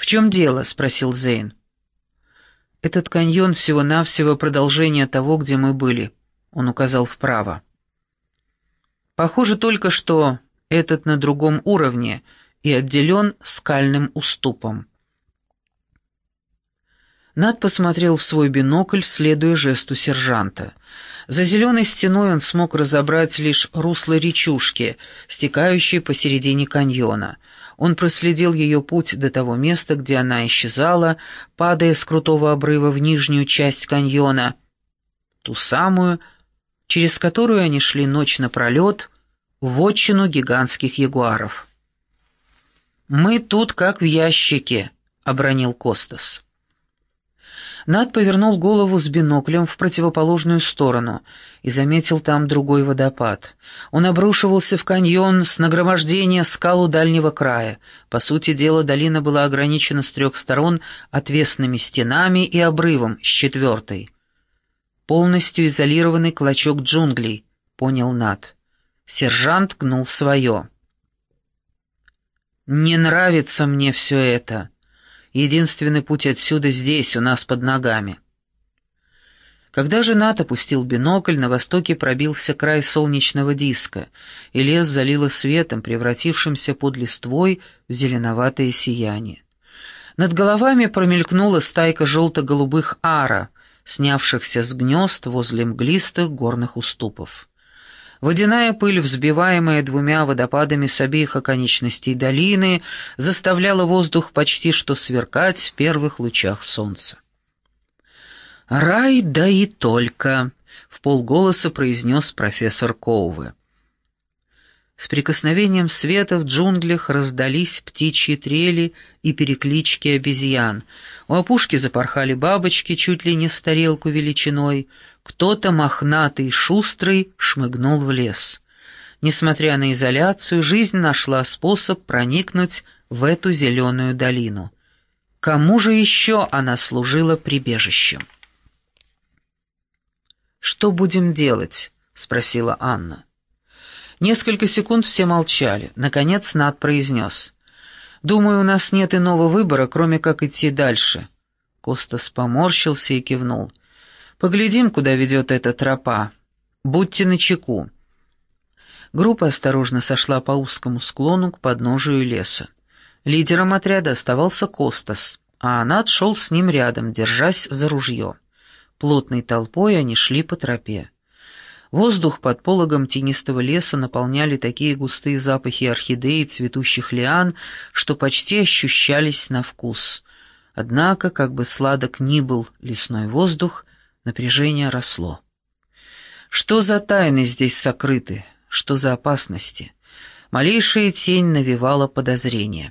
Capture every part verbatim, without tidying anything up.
«В чем дело?» — спросил Зейн. «Этот каньон всего-навсего продолжение того, где мы были», — он указал вправо. «Похоже только, что этот на другом уровне и отделен скальным уступом». Нат посмотрел в свой бинокль, следуя жесту сержанта. За зеленой стеной он смог разобрать лишь русло речушки, стекающей посередине каньона. Он проследил ее путь до того места, где она исчезала, падая с крутого обрыва в нижнюю часть каньона, ту самую, через которую они шли ночь напролет, в вотчину гигантских ягуаров. «Мы тут как в ящике», — обронил Костас. Нат повернул голову с биноклем в противоположную сторону и заметил там другой водопад. Он обрушивался в каньон с нагромождения скал у дальнего края. По сути дела, долина была ограничена с трех сторон отвесными стенами и обрывом с четвертой. «Полностью изолированный клочок джунглей», — понял Нат. Сержант гнул свое. «Не нравится мне все это. Единственный путь отсюда здесь, у нас под ногами». Когда же Нат опустил бинокль, на востоке пробился край солнечного диска, и лес залило светом, превратившимся под листвой в зеленоватое сияние. Над головами промелькнула стайка желто-голубых ара, снявшихся с гнезд возле мглистых горных уступов. Водяная пыль, взбиваемая двумя водопадами с обеих оконечностей долины, заставляла воздух почти что сверкать в первых лучах солнца. «Рай, да и только!» — вполголоса произнес профессор Коуве. С прикосновением света в джунглях раздались птичьи трели и переклички обезьян. У опушки запорхали бабочки чуть ли не с тарелку величиной. Кто-то мохнатый, шустрый, шмыгнул в лес. Несмотря на изоляцию, жизнь нашла способ проникнуть в эту зеленую долину. Кому же еще она служила прибежищем? «Что будем делать?» — спросила Анна. Несколько секунд все молчали. Наконец Нат произнес: «Думаю, у нас нет иного выбора, кроме как идти дальше». Костас поморщился и кивнул. «Поглядим, куда ведет эта тропа. Будьте начеку». Группа осторожно сошла по узкому склону к подножию леса. Лидером отряда оставался Костас, а Нат шел с ним рядом, держась за ружье. Плотной толпой они шли по тропе. Воздух под пологом тенистого леса наполняли такие густые запахи орхидей и цветущих лиан, что почти ощущались на вкус. Однако, как бы сладок ни был лесной воздух, напряжение росло. Что за тайны здесь сокрыты? Что за опасности? Малейшая тень навевала подозрение.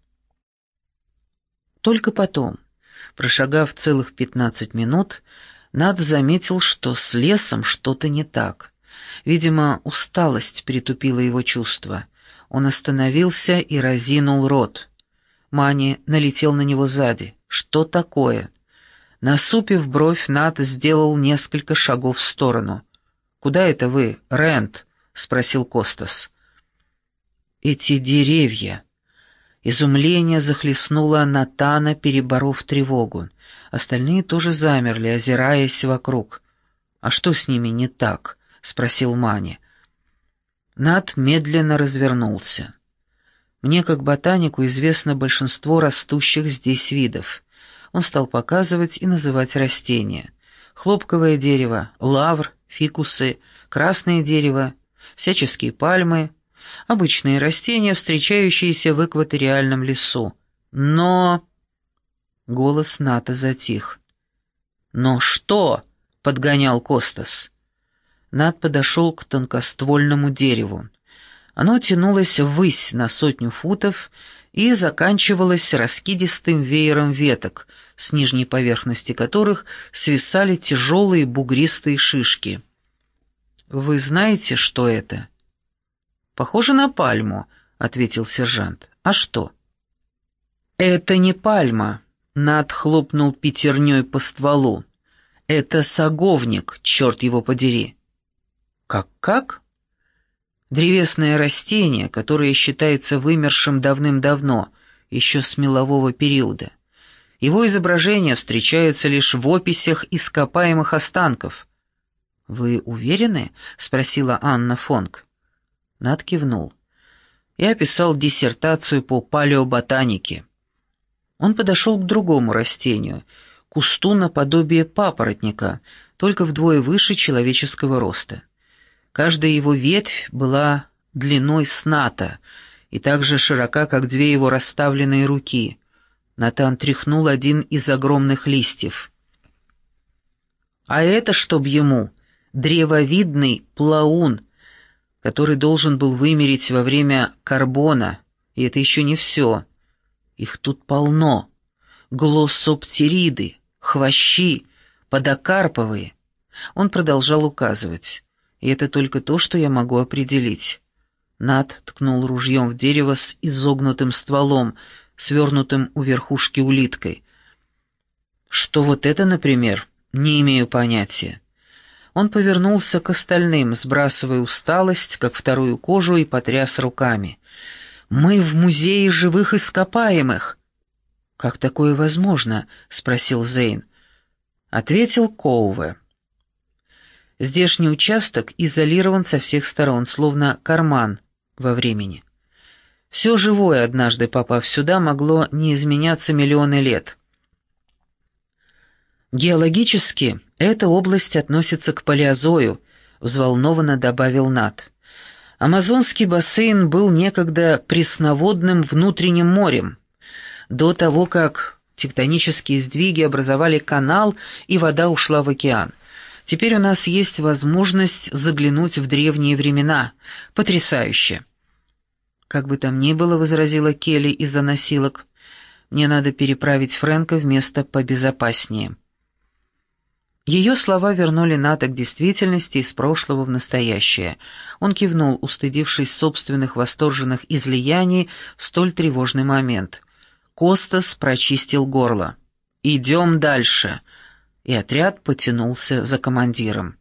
Только потом, прошагав целых пятнадцать минут, Нат заметил, что с лесом что-то не так. Видимо, усталость притупила его чувства. Он остановился и разинул рот. Мани налетел на него сзади. «Что такое?» Насупив бровь, Нат сделал несколько шагов в сторону. «Куда это вы, Рэнд?» — спросил Костас. «Эти деревья...» Изумление захлестнуло Натана, переборов тревогу. Остальные тоже замерли, озираясь вокруг. «А что с ними не так?» — спросил Мани. Нат медленно развернулся. «Мне, как ботанику, известно большинство растущих здесь видов». Он стал показывать и называть растения. Хлопковое дерево, лавр, фикусы, красное дерево, всяческие пальмы, обычные растения, встречающиеся в экваториальном лесу. Но... Голос Ната затих. «Но что?» — подгонял Костас. Нат подошел к тонкоствольному дереву. Оно тянулось ввысь на сотню футов и заканчивалось раскидистым веером веток, с нижней поверхности которых свисали тяжелые бугристые шишки. «Вы знаете, что это?» «Похоже на пальму», — ответил сержант. «А что?» «Это не пальма», — Нат хлопнул пятерней по стволу. «Это саговник, черт его подери». «Как-как?» «Древесное растение, которое считается вымершим давным-давно, еще с мелового периода. Его изображения встречаются лишь в описях ископаемых останков. «Вы уверены?» — спросила Анна Фонк. Нат кивнул. «Я писал диссертацию по палеоботанике». Он подошел к другому растению, кусту наподобие папоротника, только вдвое выше человеческого роста. Каждая его ветвь была длиной с Ната и так же широка, как две его расставленные руки. Натан тряхнул один из огромных листьев. «А это, чтоб ему, древовидный плаун, который должен был вымереть во время карбона, и это еще не все. Их тут полно. Глоссоптериды, хвощи, подокарповые». Он продолжал указывать. «И это только то, что я могу определить». Нат ткнул ружьем в дерево с изогнутым стволом, свернутым у верхушки улиткой. «Что вот это, например, не имею понятия». Он повернулся к остальным, сбрасывая усталость, как вторую кожу, и потряс руками. «Мы в музее живых ископаемых!» «Как такое возможно?» — спросил Зейн. Ответил Коуве. Здешний участок изолирован со всех сторон, словно карман во времени. Все живое, однажды попав сюда, могло не изменяться миллионы лет. «Геологически эта область относится к палеозою», — взволнованно добавил Нат. «Амазонский бассейн был некогда пресноводным внутренним морем, до того, как тектонические сдвиги образовали канал и вода ушла в океан. Теперь у нас есть возможность заглянуть в древние времена. Потрясающе!» «Как бы там ни было», — возразила Келли из-за носилок, — «мне надо переправить Фрэнка в место побезопаснее». Ее слова вернули Ната к действительности из прошлого в настоящее. Он кивнул, устыдившись собственных восторженных излияний в столь тревожный момент. Костас прочистил горло. «Идем дальше», и отряд потянулся за командиром.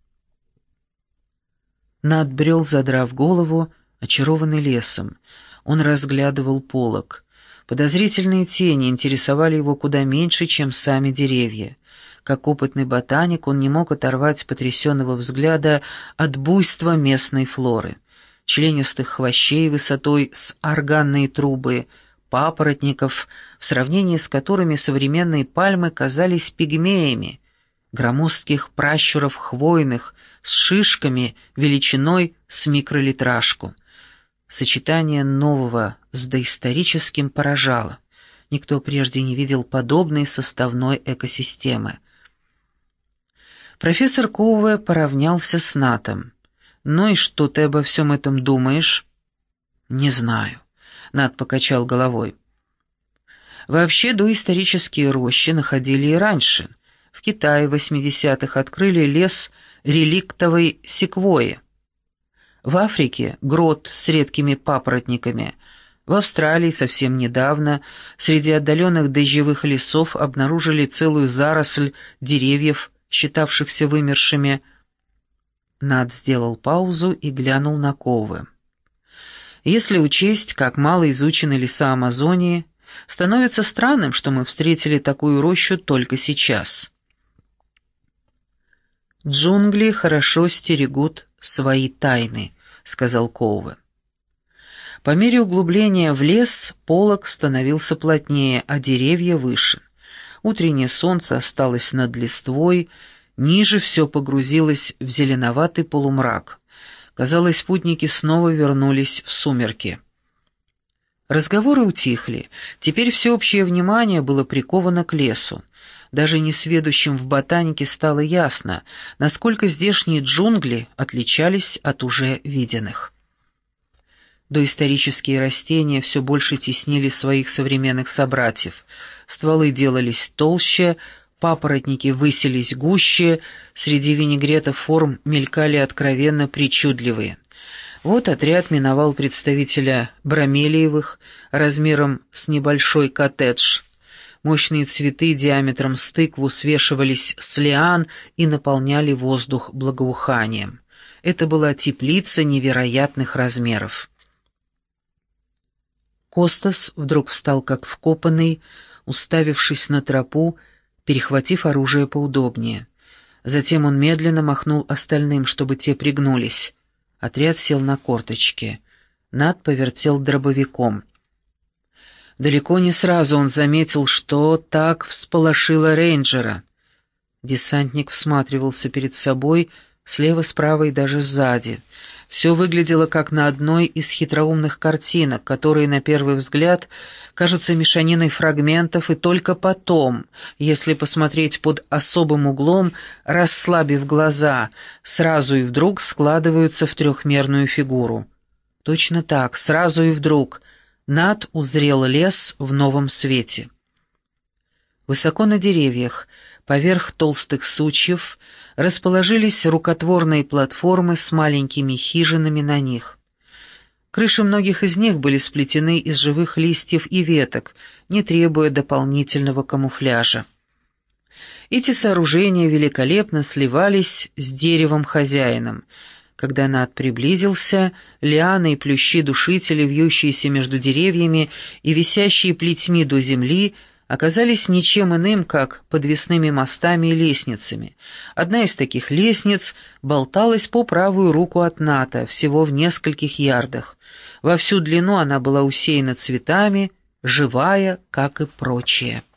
Нат брел, задрав голову, очарованный лесом. Он разглядывал полог. Подозрительные тени интересовали его куда меньше, чем сами деревья. Как опытный ботаник, он не мог оторвать потрясенного взгляда от буйства местной флоры. Членистых хвощей высотой с органные трубы, папоротников, в сравнении с которыми современные пальмы казались пигмеями, громоздких пращуров хвойных с шишками величиной с микролитражку. Сочетание нового с доисторическим поражало. Никто прежде не видел подобной составной экосистемы. Профессор Коуве поравнялся с Натом. «Ну и что ты обо всем этом думаешь?» «Не знаю», — Нат покачал головой. «Вообще доисторические рощи находили и раньше. В Китае в восьмидесятых открыли лес реликтовой секвойи. В Африке — грот с редкими папоротниками. В Австралии совсем недавно среди отдаленных дождевых лесов обнаружили целую заросль деревьев, считавшихся вымершими». Нат сделал паузу и глянул на Коуве. «Если учесть, как мало изучены леса Амазонии, становится странным, что мы встретили такую рощу только сейчас». «Джунгли хорошо стерегут свои тайны», — сказал Коуве. По мере углубления в лес полог становился плотнее, а деревья выше. Утреннее солнце осталось над листвой, ниже все погрузилось в зеленоватый полумрак. Казалось, путники снова вернулись в сумерки. Разговоры утихли. Теперь всеобщее внимание было приковано к лесу. Даже несведущим в ботанике стало ясно, насколько здешние джунгли отличались от уже виденных. Доисторические растения все больше теснили своих современных собратьев. Стволы делались толще, папоротники высились гуще, среди винегретов форм мелькали откровенно причудливые. Вот отряд миновал представителя бромелиевых размером с небольшой коттедж. Мощные цветы диаметром с тыкву свешивались с лиан и наполняли воздух благоуханием. Это была теплица невероятных размеров. Костас вдруг встал как вкопанный, уставившись на тропу, перехватив оружие поудобнее. Затем он медленно махнул остальным, чтобы те пригнулись. Отряд сел на корточки. Нат повертел дробовиком. Далеко не сразу он заметил, что так всполошило рейнджера. Десантник всматривался перед собой, слева, справа и даже сзади. Все выглядело как на одной из хитроумных картинок, которые, на первый взгляд, кажутся мешаниной фрагментов, и только потом, если посмотреть под особым углом, расслабив глаза, сразу и вдруг складываются в трехмерную фигуру. Точно так, сразу и вдруг, Нат узрел лес в новом свете. Высоко на деревьях, поверх толстых сучьев, расположились рукотворные платформы с маленькими хижинами на них. Крыши многих из них были сплетены из живых листьев и веток, не требуя дополнительного камуфляжа. Эти сооружения великолепно сливались с деревом-хозяином. Когда Нат приблизился, лианы и плющи-душители, вьющиеся между деревьями и висящие плетьми до земли, оказались ничем иным, как подвесными мостами и лестницами. Одна из таких лестниц болталась по правую руку от Ната, всего в нескольких ярдах. Во всю длину она была усеяна цветами, живая, как и прочее.